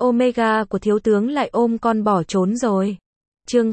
Omega của thiếu tướng lại ôm con bỏ trốn rồi. Chương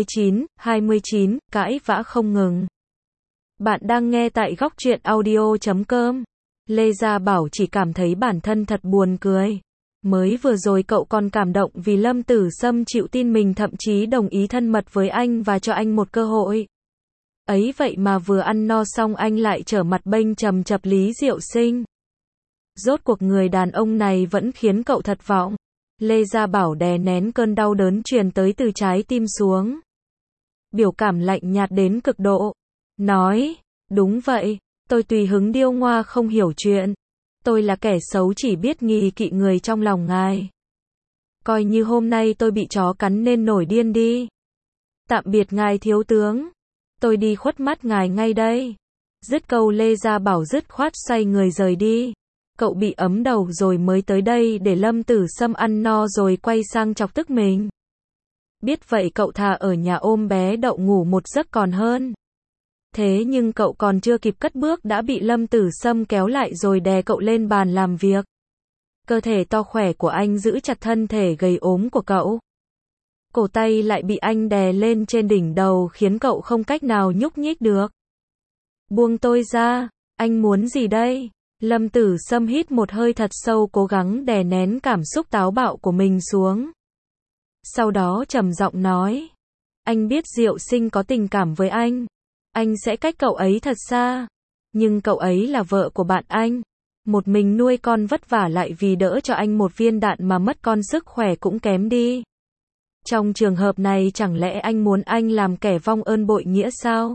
29, cãi vã không ngừng. Bạn đang nghe tại góc truyện audio.com. Lê Gia Bảo chỉ cảm thấy bản thân thật buồn cười. Mới vừa rồi cậu còn cảm động vì Lâm Tử Sâm chịu tin mình, thậm chí đồng ý thân mật với anh và cho anh một cơ hội. Ấy vậy mà vừa ăn no xong anh lại trở mặt bênh chầm chập Lý Diệu Sinh. Rốt cuộc người đàn ông này vẫn khiến cậu thất vọng. Lê Gia Bảo đè nén cơn đau đớn truyền tới từ trái tim xuống. Biểu cảm lạnh nhạt đến cực độ. Nói, đúng vậy, tôi tùy hứng điêu ngoa không hiểu chuyện. Tôi là kẻ xấu chỉ biết nghi kỵ người trong lòng ngài. Coi như hôm nay tôi bị chó cắn nên nổi điên đi. Tạm biệt ngài thiếu tướng. Tôi đi khuất mắt ngài ngay đây. Dứt câu Lê Gia Bảo dứt khoát xoay người rời đi. Cậu bị ấm đầu rồi mới tới đây để Lâm Tử Sâm ăn no rồi quay sang chọc tức mình. Biết vậy cậu thà ở nhà ôm bé Đậu ngủ một giấc còn hơn. Thế nhưng cậu còn chưa kịp cất bước đã bị Lâm Tử Sâm kéo lại rồi đè cậu lên bàn làm việc. Cơ thể to khỏe của anh giữ chặt thân thể gầy ốm của cậu. Cổ tay lại bị anh đè lên trên đỉnh đầu khiến cậu không cách nào nhúc nhích được. Buông tôi ra, anh muốn gì đây? Lâm Tử Sâm hít một hơi thật sâu, cố gắng đè nén cảm xúc táo bạo của mình xuống. Sau đó trầm giọng nói, anh biết Diệu Sinh có tình cảm với anh sẽ cách cậu ấy thật xa. Nhưng cậu ấy là vợ của bạn anh. Một mình nuôi con vất vả lại vì đỡ cho anh một viên đạn mà mất con, sức khỏe cũng kém đi. Trong trường hợp này chẳng lẽ anh muốn anh làm kẻ vong ơn bội nghĩa sao?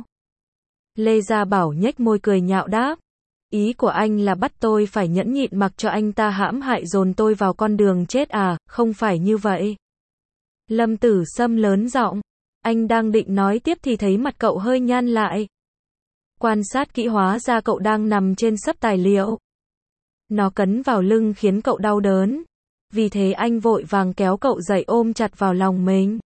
Lê Gia Bảo nhếch môi cười nhạo đáp. Ý của anh là bắt tôi phải nhẫn nhịn mặc cho anh ta hãm hại dồn tôi vào con đường chết à? Không phải như vậy. Lâm Tử Sâm lớn giọng. Anh đang định nói tiếp thì thấy mặt cậu hơi nhăn lại. Quan sát kỹ hóa ra cậu đang nằm trên xấp tài liệu. Nó cấn vào lưng khiến cậu đau đớn. Vì thế anh vội vàng kéo cậu dậy ôm chặt vào lòng mình.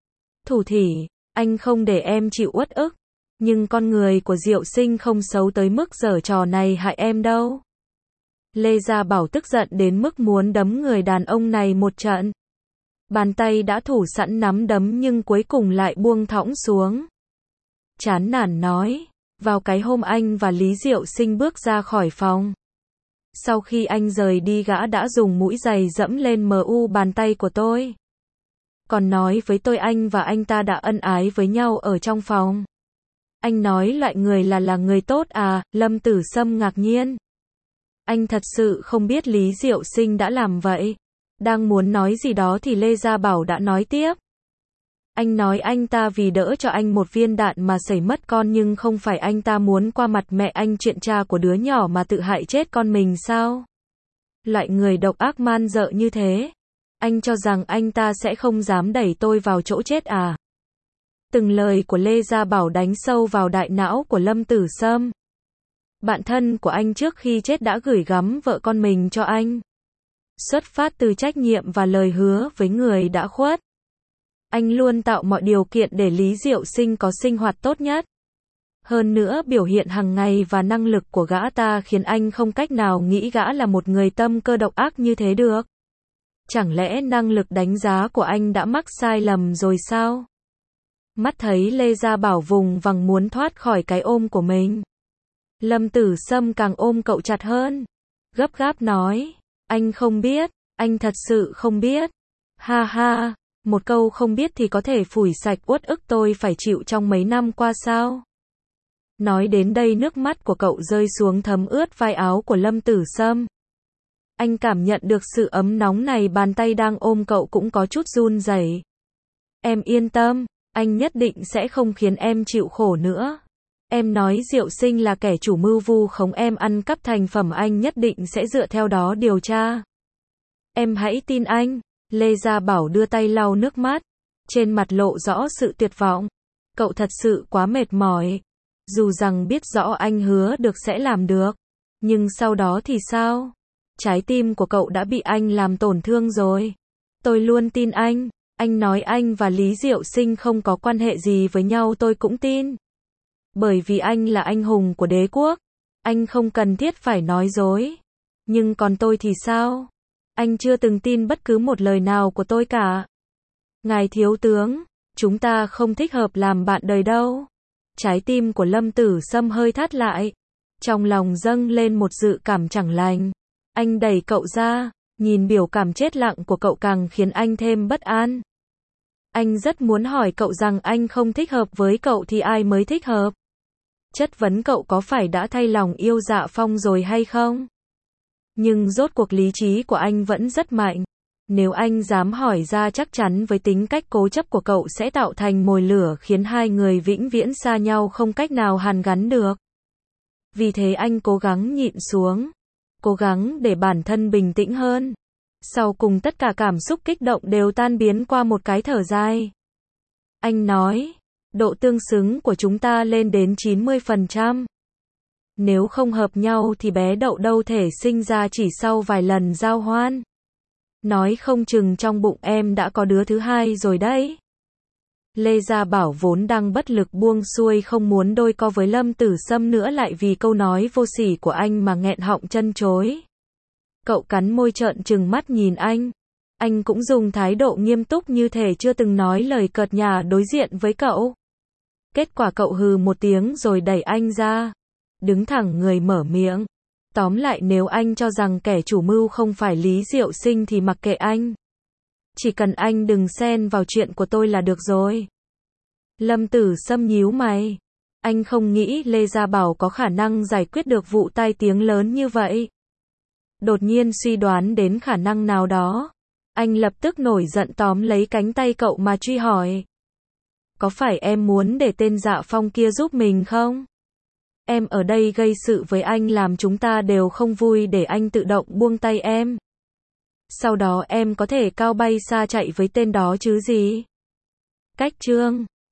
Thủ thỉ, anh không để em chịu uất ức. Nhưng con người của Diệu Sinh không xấu tới mức giở trò này hại em đâu. Lê Gia Bảo tức giận đến mức muốn đấm người đàn ông này một trận. Bàn tay đã thủ sẵn nắm đấm nhưng cuối cùng lại buông thõng xuống. Chán nản nói, vào cái hôm anh và Lý Diệu Sinh bước ra khỏi phòng. Sau khi anh rời đi gã đã dùng mũi giày dẫm lên bàn tay của tôi. Còn nói với tôi anh và anh ta đã ân ái với nhau ở trong phòng. Anh nói loại người là người tốt à? Lâm Tử Sâm ngạc nhiên. Anh thật sự không biết Lý Diệu Sinh đã làm vậy. Đang muốn nói gì đó thì Lê Gia Bảo đã nói tiếp. Anh nói anh ta vì đỡ cho anh một viên đạn mà xảy mất con, nhưng không phải anh ta muốn qua mặt mẹ anh chuyện cha của đứa nhỏ mà tự hại chết con mình sao? Loại người độc ác man dợ như thế. Anh cho rằng anh ta sẽ không dám đẩy tôi vào chỗ chết à? Từng lời của Lê Gia Bảo đánh sâu vào đại não của Lâm Tử Sâm. Bạn thân của anh trước khi chết đã gửi gắm vợ con mình cho anh. Xuất phát từ trách nhiệm và lời hứa với người đã khuất. Anh luôn tạo mọi điều kiện để Lý Diệu Sinh có sinh hoạt tốt nhất. Hơn nữa biểu hiện hàng ngày và năng lực của gã ta khiến anh không cách nào nghĩ gã là một người tâm cơ độc ác như thế được. Chẳng lẽ năng lực đánh giá của anh đã mắc sai lầm rồi sao? Mắt thấy Lê Gia Bảo vùng vằng muốn thoát khỏi cái ôm của mình. Lâm Tử Sâm càng ôm cậu chặt hơn. Gấp gáp nói, anh không biết, anh thật sự không biết. Ha ha, một câu không biết thì có thể phủi sạch uất ức tôi phải chịu trong mấy năm qua sao? Nói đến đây nước mắt của cậu rơi xuống thấm ướt vai áo của Lâm Tử Sâm. Anh cảm nhận được sự ấm nóng này, bàn tay đang ôm cậu cũng có chút run rẩy. Em yên tâm, anh nhất định sẽ không khiến em chịu khổ nữa. Em nói Diệu Sinh là kẻ chủ mưu vu khống em ăn cắp thành phẩm, anh nhất định sẽ dựa theo đó điều tra. Em hãy tin anh. Lê Gia Bảo đưa tay lau nước mắt. Trên mặt lộ rõ sự tuyệt vọng. Cậu thật sự quá mệt mỏi. Dù rằng biết rõ anh hứa được sẽ làm được. Nhưng sau đó thì sao? Trái tim của cậu đã bị anh làm tổn thương rồi. Tôi luôn tin anh. Anh nói anh và Lý Diệu Sinh không có quan hệ gì với nhau tôi cũng tin. Bởi vì anh là anh hùng của đế quốc. Anh không cần thiết phải nói dối. Nhưng còn tôi thì sao? Anh chưa từng tin bất cứ một lời nào của tôi cả. Ngài thiếu tướng, chúng ta không thích hợp làm bạn đời đâu. Trái tim của Lâm Tử Sâm hơi thắt lại. Trong lòng dâng lên một dự cảm chẳng lành. Anh đẩy cậu ra, nhìn biểu cảm chết lặng của cậu càng khiến anh thêm bất an. Anh rất muốn hỏi cậu rằng anh không thích hợp với cậu thì ai mới thích hợp. Chất vấn cậu có phải đã thay lòng yêu Dạ Phong rồi hay không? Nhưng rốt cuộc lý trí của anh vẫn rất mạnh. Nếu anh dám hỏi ra chắc chắn với tính cách cố chấp của cậu sẽ tạo thành mồi lửa khiến hai người vĩnh viễn xa nhau không cách nào hàn gắn được. Vì thế anh cố gắng nhịn xuống. Cố gắng để bản thân bình tĩnh hơn. Sau cùng tất cả cảm xúc kích động đều tan biến qua một cái thở dài. Anh nói, độ tương xứng của chúng ta lên đến 90%. Nếu không hợp nhau thì bé Đậu đâu thể sinh ra chỉ sau vài lần giao hoan. Nói không chừng trong bụng em đã có đứa thứ hai rồi đấy. Lê Gia Bảo vốn đang bất lực buông xuôi không muốn đôi co với Lâm Tử Sâm nữa lại vì câu nói vô sỉ của anh mà nghẹn họng chân chối. Cậu cắn môi trợn trừng mắt nhìn anh. Anh cũng dùng thái độ nghiêm túc như thể chưa từng nói lời cợt nhả đối diện với cậu. Kết quả cậu hừ một tiếng rồi đẩy anh ra. Đứng thẳng người mở miệng. Tóm lại nếu anh cho rằng kẻ chủ mưu không phải Lý Diệu Sinh thì mặc kệ anh. Chỉ cần anh đừng xen vào chuyện của tôi là được rồi. Lâm Tử Sâm nhíu mày. Anh không nghĩ Lê Gia Bảo có khả năng giải quyết được vụ tai tiếng lớn như vậy. Đột nhiên suy đoán đến khả năng nào đó. Anh lập tức nổi giận tóm lấy cánh tay cậu mà truy hỏi. Có phải em muốn để tên Dạ Phong kia giúp mình không? Em ở đây gây sự với anh làm chúng ta đều không vui để anh tự động buông tay em. Sau đó em có thể cao bay xa chạy với tên đó chứ gì? Cách chương